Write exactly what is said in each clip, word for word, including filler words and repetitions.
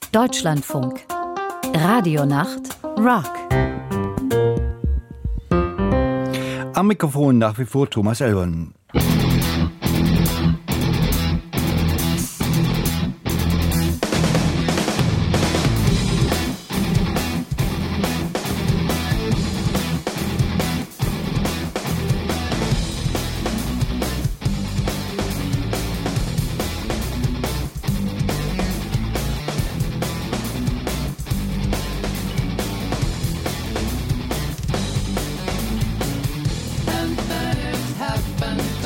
Deutschlandfunk. Radionacht Rock. Am Mikrofon nach wie vor Thomas Elbern. Happen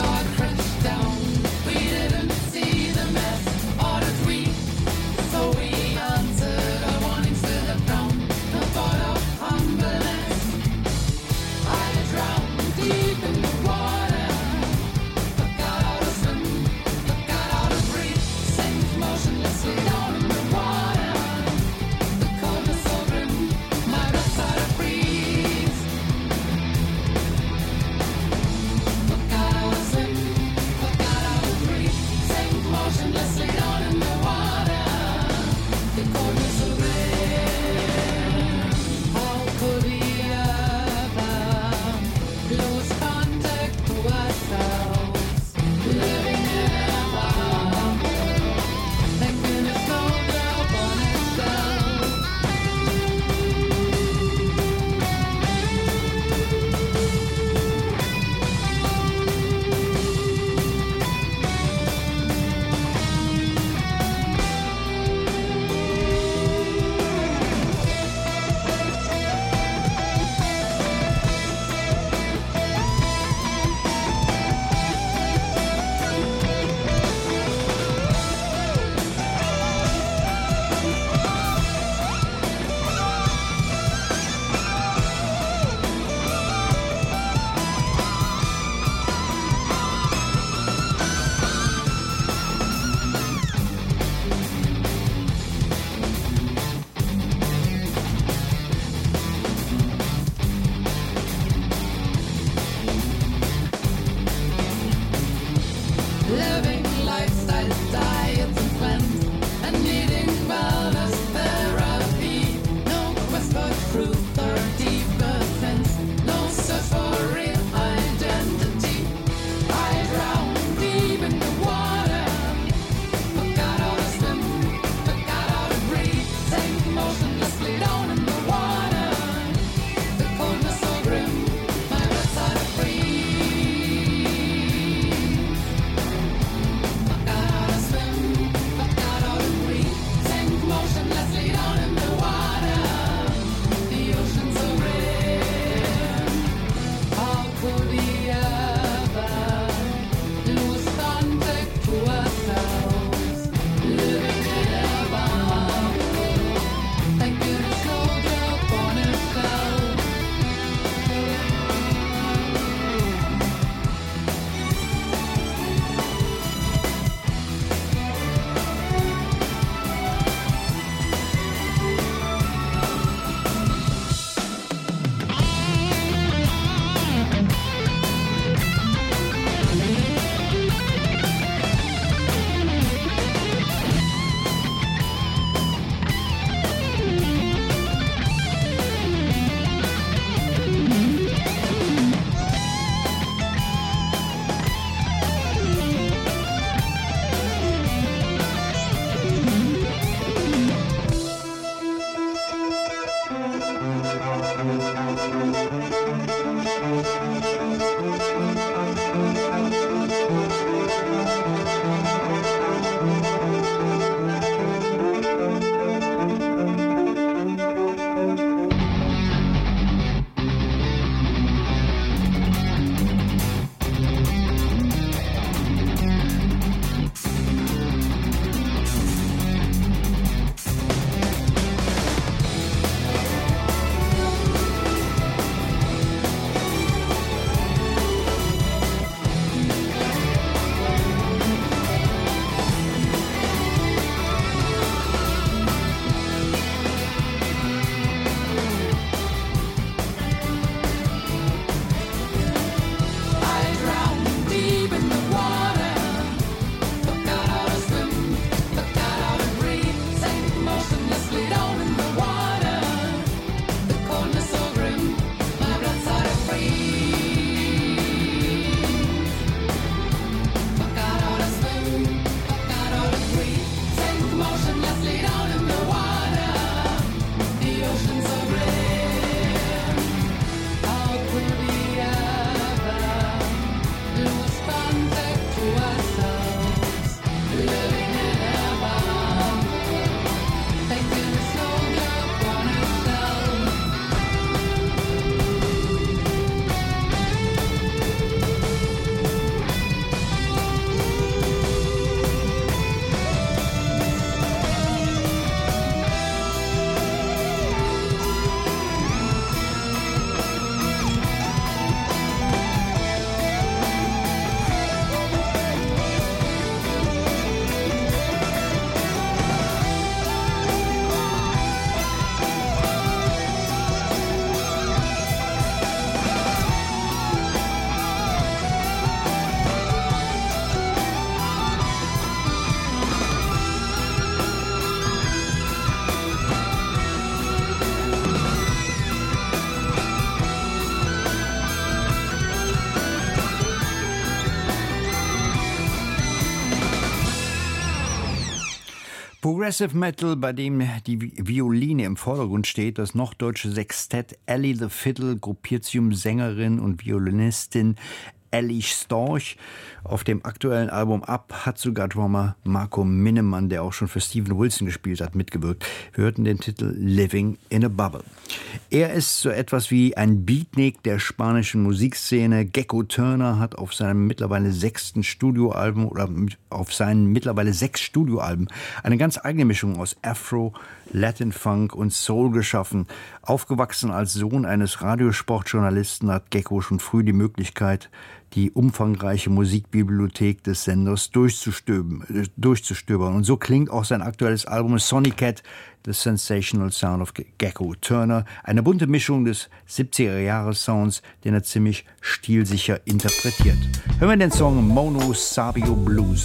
Progressive Metal, bei dem die Violine im Vordergrund steht, das norddeutsche Sextett Ellie the Fiddle gruppiert sich um Sängerin und Violinistin Ellie Storch. Auf dem aktuellen Album Up hat sogar Drummer Marco Minnemann, der auch schon für Steven Wilson gespielt hat, mitgewirkt. Wir hörten den Titel Living in a Bubble. Er ist so etwas wie ein Beatnik der spanischen Musikszene. Gecko Turner hat auf seinem mittlerweile sechsten Studioalbum oder auf seinen mittlerweile sechs Studioalben eine ganz eigene Mischung aus Afro, Latin Funk und Soul geschaffen. Aufgewachsen als Sohn eines Radiosportjournalisten hat Gecko schon früh die Möglichkeit, die umfangreiche Musikbibliothek des Senders durchzustöbern, durchzustöbern. Und so klingt auch sein aktuelles Album Sonny Cat, The Sensational Sound of Gecko Turner. Eine bunte Mischung des siebziger-Jahres-Sounds, den er ziemlich stilsicher interpretiert. Hören wir den Song Mono Sabio Blues.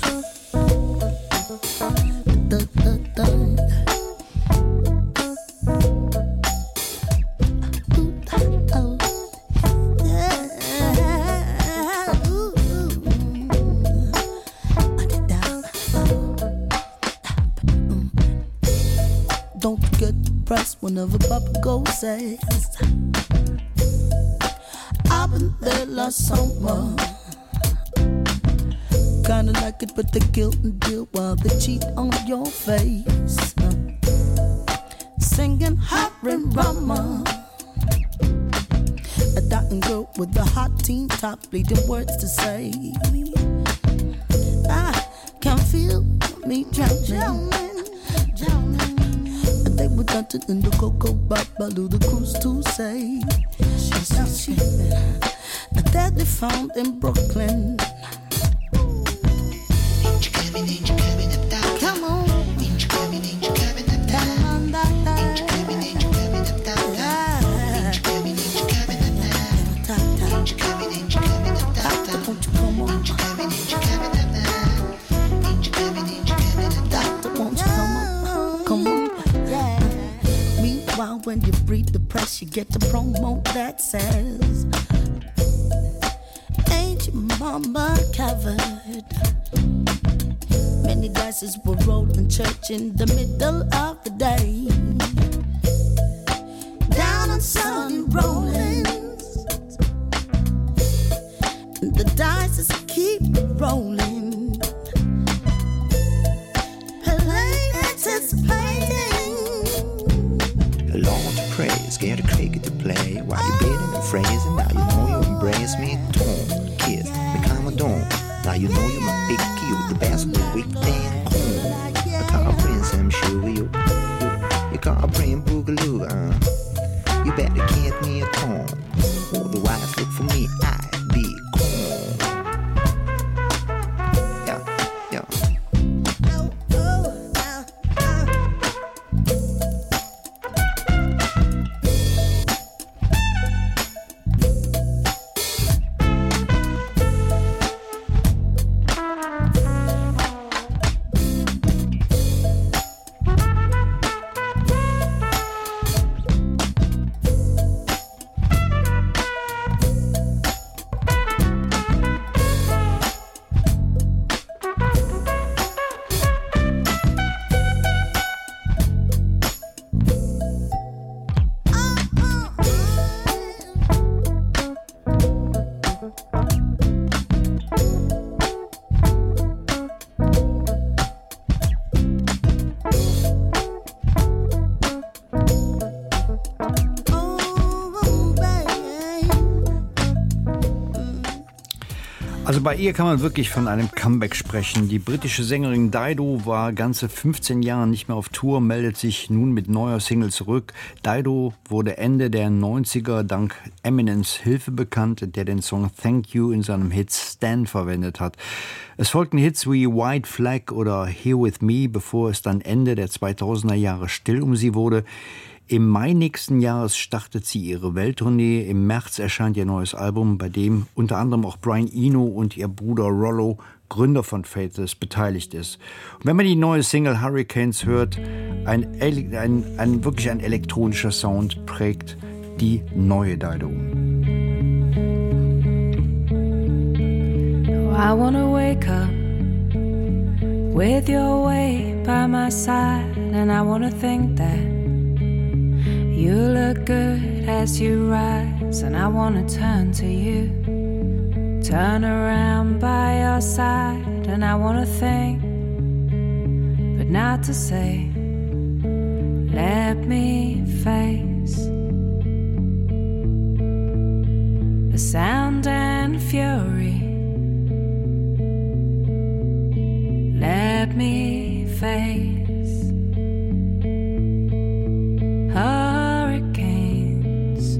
Whenever Papa Go says I've been there last summer, kinda like it, but they guilt and deal while they cheat on your face. Singing Harry Rama, a dying girl with a hot teen top, bleeding words to say. I can feel me drowning, drowning. They were dancing in the cocoa bubble, the cruise to say. She's so cheap. That they found in Brooklyn. Ain't you coming, ain't you coming up that? Come on. Ain't you coming, ain't you coming up that? Come on, doctor. Ain't you coming, ain't you coming up that? Ain't you coming, ain't you coming up that? Ain't you coming, ain't you coming up that? Doctor, won't you come on? Ain't you coming, ain't you coming up that? Ain't you coming, ain't you coming up that? Doctor, won't you come on? Come on. While when you breathe the press, you get the promo that says, ain't your mama covered? Many dices were rolled in church in the middle of the day. Down on sunny rollings, and the dices keep rolling. Playing, anticipating. Along to pray, scared of cricket to play. While you bidding and phrasing, now you know you embrace me. Torn, kiss, me calm dawn. Now you know you're my big key with the best of the weekend corn. I can't bring some sugar, you. You can't bring boogaloo, uh. You better get me a corn. Otherwise, look for me, I'd be corn. Yeah, yeah. Also bei ihr kann man wirklich von einem Comeback sprechen. Die britische Sängerin Dido war ganze fünfzehn Jahre nicht mehr auf Tour, meldet sich nun mit neuer Single zurück. Dido wurde Ende der neunziger dank Eminems Hilfe bekannt, der den Song Thank You in seinem Hit Stan verwendet hat. Es folgten Hits wie White Flag oder Here With Me, bevor es dann Ende der zweitausender Jahre still um sie wurde. Im Mai nächsten Jahres startet sie ihre Welttournee. Im März erscheint ihr neues Album, bei dem unter anderem auch Brian Eno und ihr Bruder Rollo, Gründer von Faithless, beteiligt ist. Und wenn man die neue Single Hurricanes hört, ein, ein, ein wirklich ein elektronischer Sound prägt die neue Dido. I wanna wake up with your weight by my side, and I wanna think that you look good as you rise, and I wanna turn to you, turn around by your side, and I wanna think, but not to say, let me face the sound and fury. Let me face hurricanes,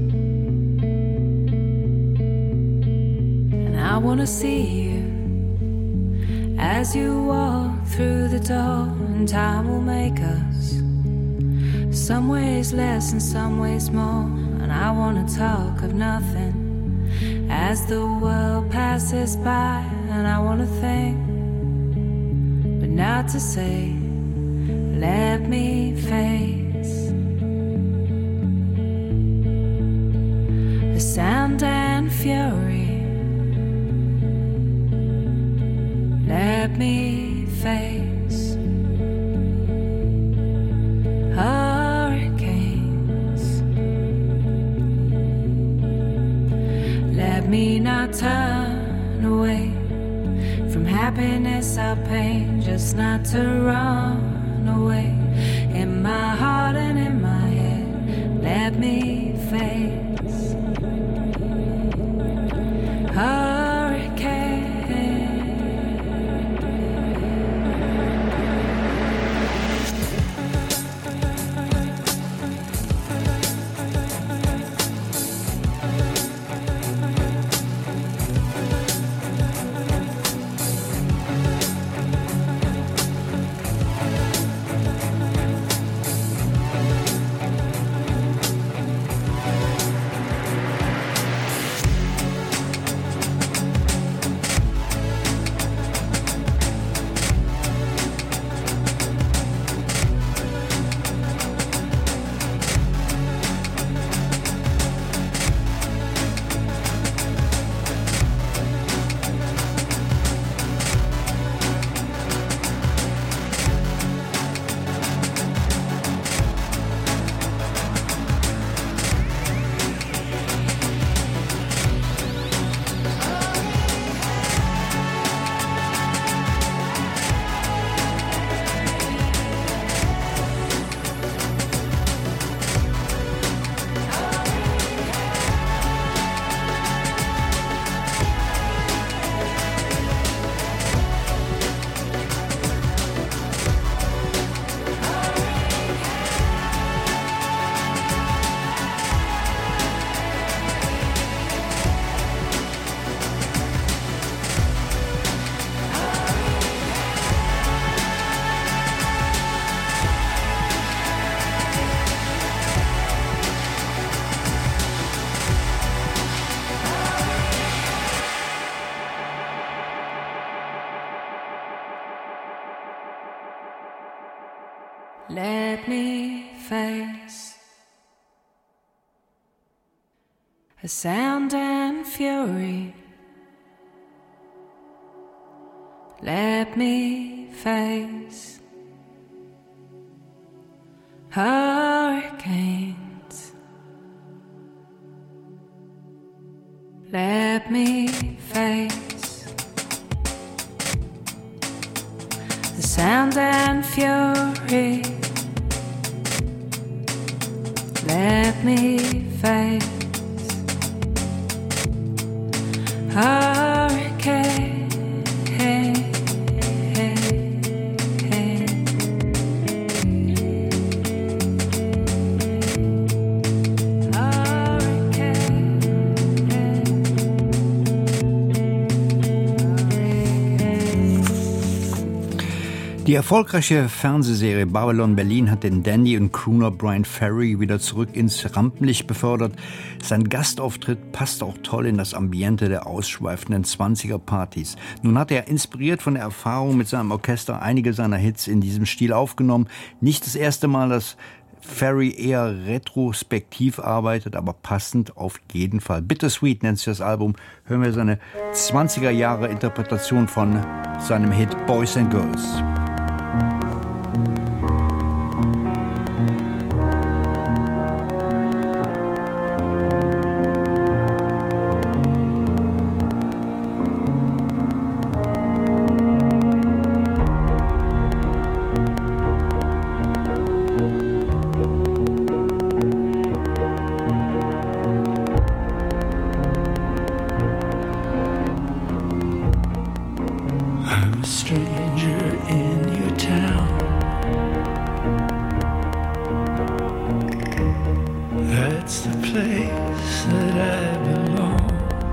and I wanna see you as you walk through the door, and time will make us some ways less and some ways more, and I wanna talk of nothing as the world passes by, and I wanna think, but not to say, let me face the sound and fury. Let me face hurricanes. Let me not turn away from happiness or pain, just not to run away in my heart and in my head. Let me face hurricane. Let me face a sound and fury. Let me face hurricanes. Let me face the sound and fury. Let me face hurricane. Die erfolgreiche Fernsehserie Babylon Berlin hat den Dandy und Crooner Bryan Ferry wieder zurück ins Rampenlicht befördert. Sein Gastauftritt passt auch toll in das Ambiente der ausschweifenden zwanziger-Partys. Nun hat er, inspiriert von der Erfahrung mit seinem Orchester, einige seiner Hits in diesem Stil aufgenommen. Nicht das erste Mal, dass Ferry eher retrospektiv arbeitet, aber passend auf jeden Fall. Bittersweet nennt sich das Album. Hören wir seine zwanziger Jahre Interpretation von seinem Hit Boys and Girls. that I belong.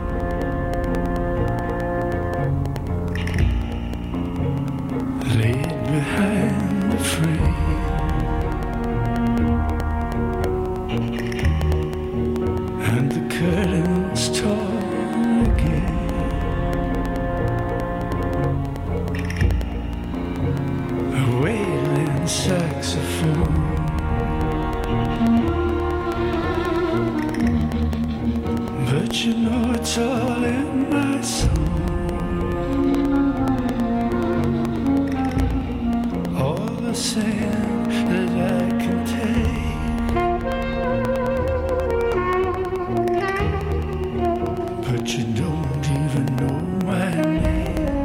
Laid behind the frame, and the curtains torn again. A wailing saxophone, but you know it's all in my soul. All the sand that I can take, but you don't even know my name.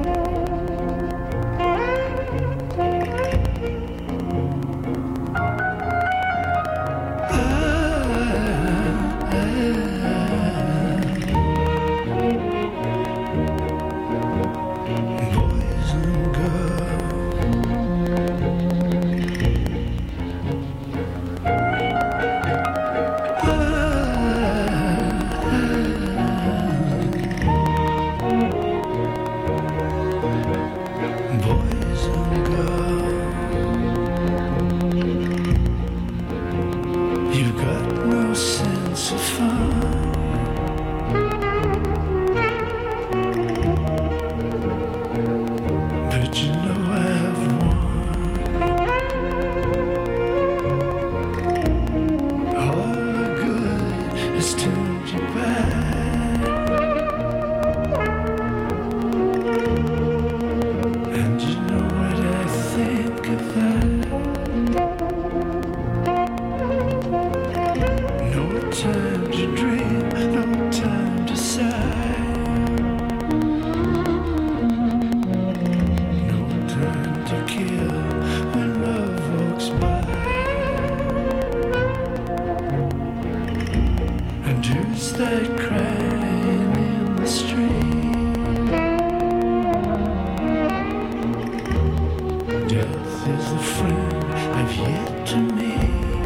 Boys and girls, boys and girls, you've got no sense of fun. But you know I've won. All the good has turned you back, and you know what I think of that. No time to dream, no time to sigh, no time to kill when love walks by. And who's that crying in the street? Death is the friend I've yet to meet.